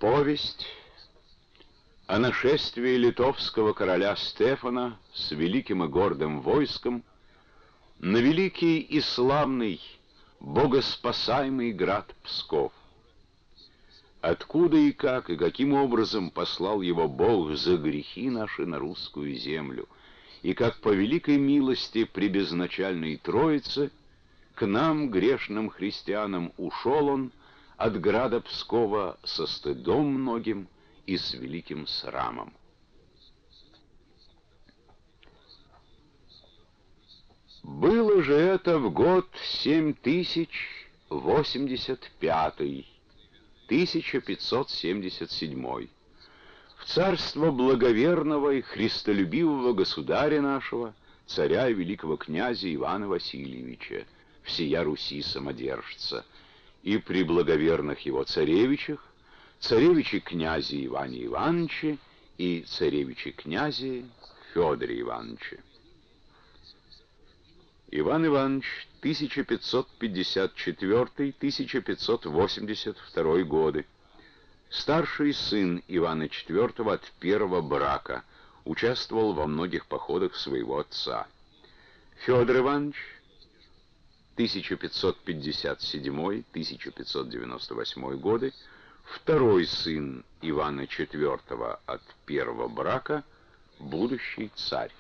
Повесть о нашествии литовского короля Стефана с великим и гордым войском на великий и славный богоспасаемый град Псков. Откуда и как, и каким образом послал его Бог за грехи наши на русскую землю, и как по великой милости пребезначальной Троицы к нам, грешным христианам, ушел он от града Пскова со стыдом многим и с великим срамом. Было же это в год 7085, 1577, в царство благоверного и христолюбивого государя нашего, царя и великого князя Ивана Васильевича, всея Руси самодержца, и при благоверных его царевичах, царевиче князе Иване Ивановиче и царевиче князе Федоре Ивановиче. Иван Иванович, 1554-1582 годы, старший сын Ивана IV от первого брака, участвовал во многих походах своего отца. Федор Иванович, 1557-1598 годы, второй сын Ивана IV от первого брака, будущий царь.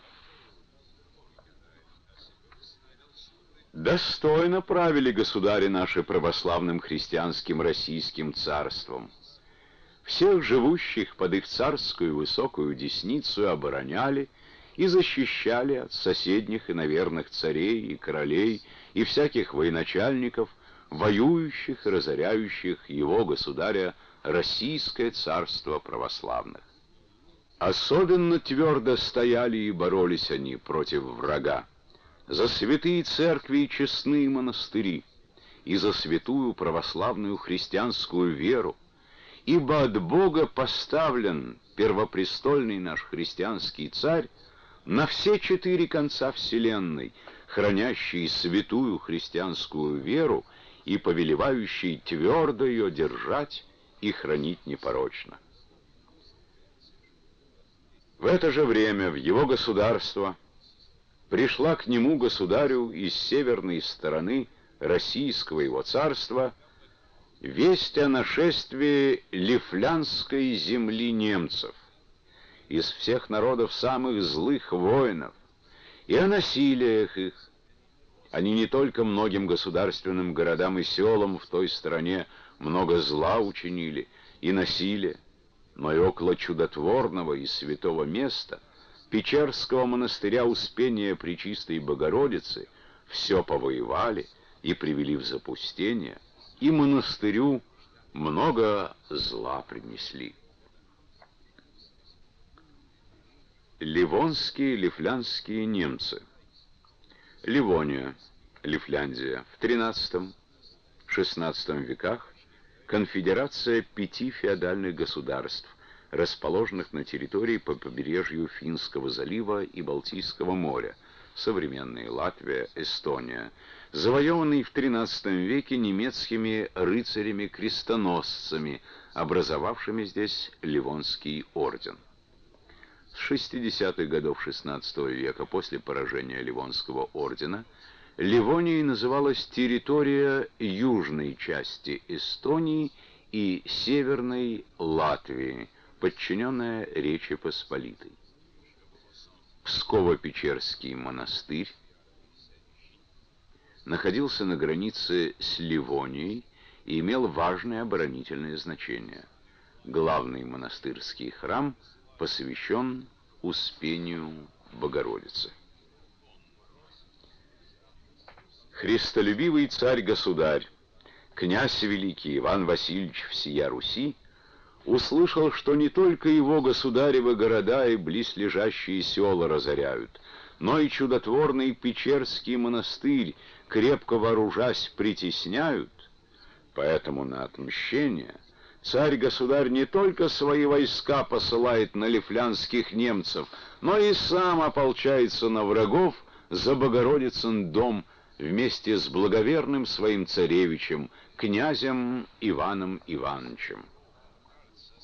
Достойно правили государи наши православным христианским российским царством. Всех живущих под их царскую высокую десницу обороняли и защищали от соседних и наверных царей и королей и всяких военачальников, воюющих и разоряющих его государя Российское царство православных. Особенно твердо стояли и боролись они против врага за святые церкви и честные монастыри, и за святую православную христианскую веру, ибо от Бога поставлен первопрестольный наш христианский царь на все четыре конца вселенной, хранящий святую христианскую веру и повелевающий твердо ее держать и хранить непорочно. В это же время в его государство пришла к нему, государю, из северной стороны российского его царства весть о нашествии лифлянской земли немцев, из всех народов самых злых воинов, и о насилиях их. Они не только многим государственным городам и селам в той стране много зла учинили и насилия, но и около чудотворного и святого места Печерского монастыря Успения Пречистой Богородицы все повоевали и привели в запустение, и монастырю много зла принесли. Ливонские, лифлянские немцы. Ливония, Лифляндия, в XIII-XVI веках конфедерация 5 феодальных государств, расположенных на территории по побережью Финского залива и Балтийского моря, современные Латвия, Эстония, завоеванный в XIII веке немецкими рыцарями-крестоносцами, образовавшими здесь Ливонский орден. С 60-х годов XVI века, после поражения Ливонского ордена, Ливонией называлась территория южной части Эстонии и северной Латвии, подчиненная Речи Посполитой. Псково-Печерский монастырь находился на границе с Ливонией и имел важное оборонительное значение. Главный монастырский храм посвящен Успению Богородицы. Христолюбивый царь-государь, князь великий Иван Васильевич всея Руси, услышал, что не только его государевы города и близлежащие села разоряют, но и чудотворный Печерский монастырь, крепко вооружась, притесняют. Поэтому на отмщение царь-государь не только свои войска посылает на лифлянских немцев, но и сам ополчается на врагов за Богородицын дом вместе с благоверным своим царевичем, князем Иваном Ивановичем.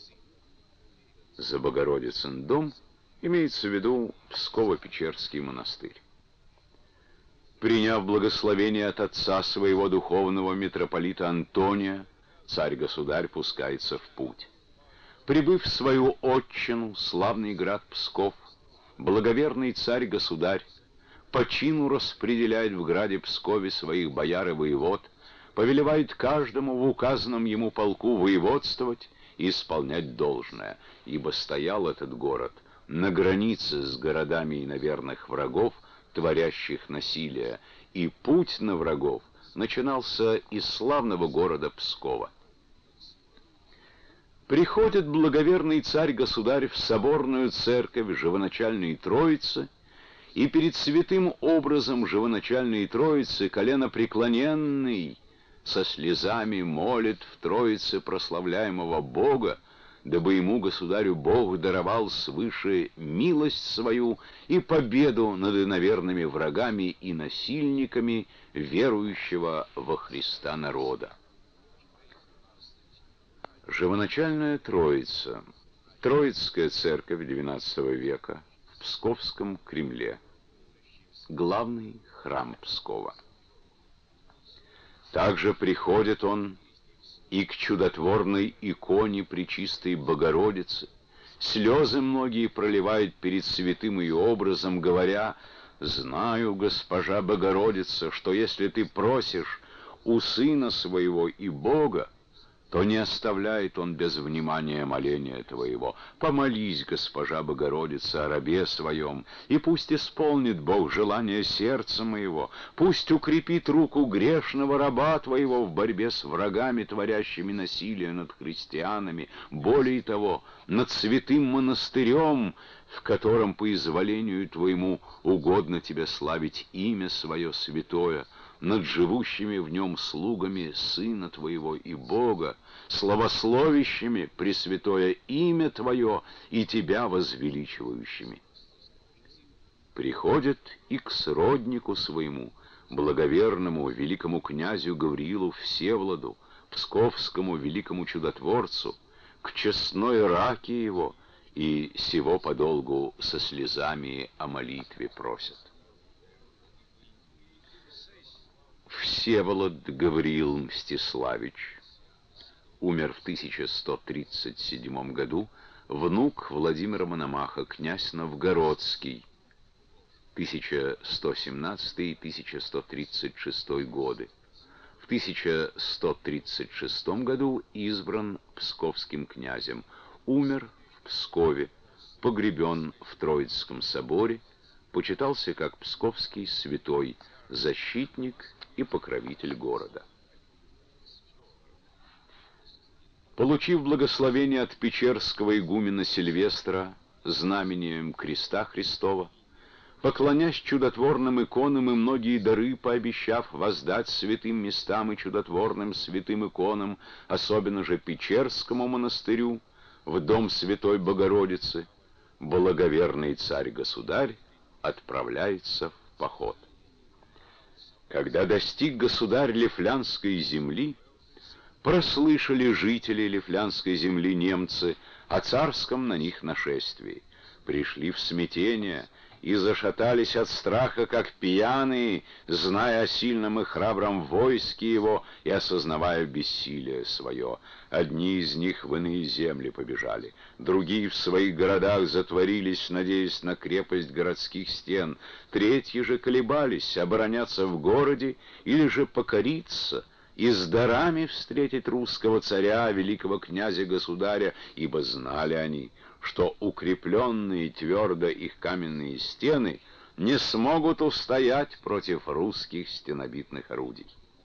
за Богородицын дом, имеется в виду Псково-Печерский монастырь. Приняв благословение от отца своего духовного митрополита Антония, царь-государь пускается в путь. Прибыв в свою отчину, славный град Псков, благоверный царь-государь по чину распределяет в граде Пскове своих бояр и воевод, повелевает каждому в указанном ему полку воеводствовать и исполнять должное, ибо стоял этот город на границе с городами иноверных врагов, творящих насилие, и путь на врагов начинался из славного города Пскова. Приходит благоверный царь-государь в соборную церковь Живоначальной Троицы, и перед святым образом Живоначальной Троицы коленопреклоненный со слезами молит в Троице прославляемого Бога, дабы ему, государю, Бог даровал свыше милость свою и победу над иноверными врагами и насильниками верующего во Христа народа. Живоначальная Троица, Троицкая церковь XII века в Псковском Кремле, главный храм Пскова. Также приходит он и к чудотворной иконе Пречистой Богородицы, слезы многие проливает перед святым ее образом, говоря: «Знаю, госпожа Богородица, что если ты просишь у Сына Своего и Бога, то не оставляет Он без внимания моления твоего. Помолись, госпожа Богородица, о рабе своем, и пусть исполнит Бог желание сердца моего, пусть укрепит руку грешного раба твоего в борьбе с врагами, творящими насилие над христианами, более того, над святым монастырем, в котором по изволению твоему угодно тебе славить имя свое святое, над живущими в нем слугами Сына Твоего и Бога, славословящими Пресвятое имя Твое и Тебя возвеличивающими». Приходит и к сроднику своему, благоверному великому князю Гавриилу Всеволоду, псковскому великому чудотворцу, к честной раке его, и сего подолгу со слезами о молитве просят. Всеволод Гавриил Мстиславич умер в 1137 году, внук Владимира Мономаха, князь Новгородский, 1117-1136 годы. В 1136 году избран псковским князем, умер в Пскове, погребен в Троицком соборе, почитался как псковский святой, защитник и покровитель города. Получив благословение от печерского игумена Сильвестра знамением креста Христова, поклонясь чудотворным иконам и многие дары пообещав воздать святым местам и чудотворным святым иконам, особенно же Печерскому монастырю, в дом Святой Богородицы, благоверный царь-государь отправляется в поход. Когда достиг государь Лифлянской земли, прослышали жители Лифлянской земли немцы о царском на них нашествии, пришли в смятение и зашатались от страха, как пьяные, зная о сильном и храбром войске его и осознавая бессилие свое. Одни из них в иные земли побежали, другие в своих городах затворились, надеясь на крепость городских стен, третьи же колебались, обороняться в городе или же покориться и с дарами встретить русского царя, великого князя-государя, ибо знали они, что укрепленные твердо их каменные стены не смогут устоять против русских стенобитных орудий.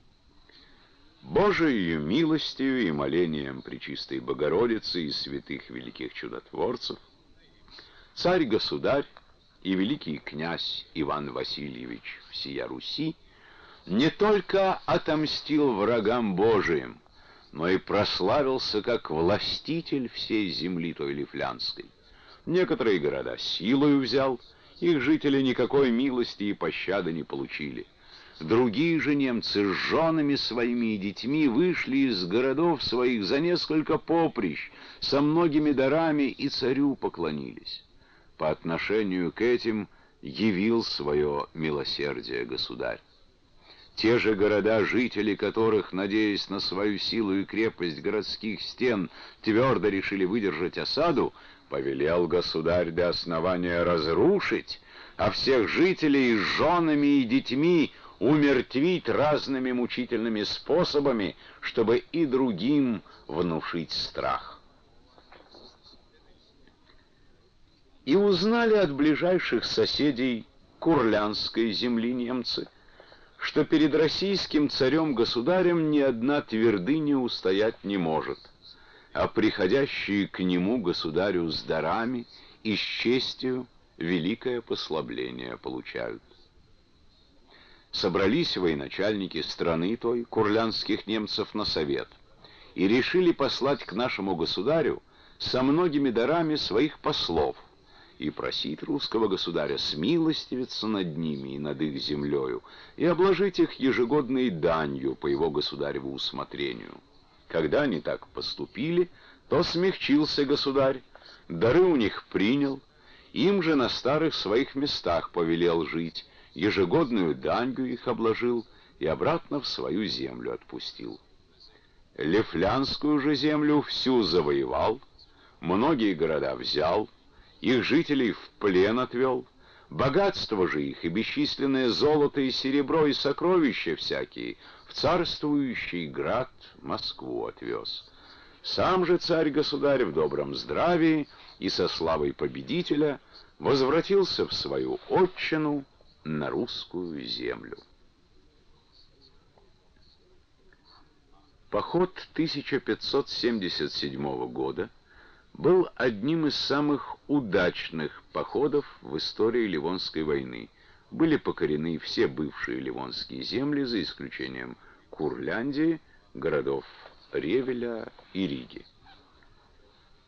Божией милостью и молением Пречистой Богородицы и святых великих чудотворцев царь-государь и великий князь Иван Васильевич всея Руси не только отомстил врагам Божиим, но и прославился как властитель всей земли той Лифлянской. Некоторые города силою взял, их жители никакой милости и пощады не получили. Другие же немцы с женами своими и детьми вышли из городов своих за несколько поприщ, со многими дарами и царю поклонились. По отношению к этим явил свое милосердие государь. Те же города, жители которых, надеясь на свою силу и крепость городских стен, твердо решили выдержать осаду, повелел государь до основания разрушить, а всех жителей с женами и детьми умертвить разными мучительными способами, чтобы и другим внушить страх. И узнали от ближайших соседей Курлянской земли немцы, что перед российским царем-государем ни одна твердыня устоять не может, а приходящие к нему государю с дарами и с честью великое послабление получают. Собрались военачальники страны той, курлянских немцев, на совет, и решили послать к нашему государю со многими дарами своих послов и просить русского государя смилостивиться над ними и над их землею, и обложить их ежегодной данью по его государеву усмотрению. Когда они так поступили, то смягчился государь, дары у них принял, им же на старых своих местах повелел жить, ежегодную данью их обложил и обратно в свою землю отпустил. Лифлянскую же землю всю завоевал, многие города взял, их жителей в плен отвел, богатство же их и бесчисленное золото и серебро и сокровища всякие в царствующий град Москву отвез. Сам же царь-государь в добром здравии и со славой победителя возвратился в свою отчину на русскую землю. Поход 1577 года был одним из самых удачных походов в истории Ливонской войны. Были покорены все бывшие ливонские земли, за исключением Курляндии, городов Ревеля и Риги.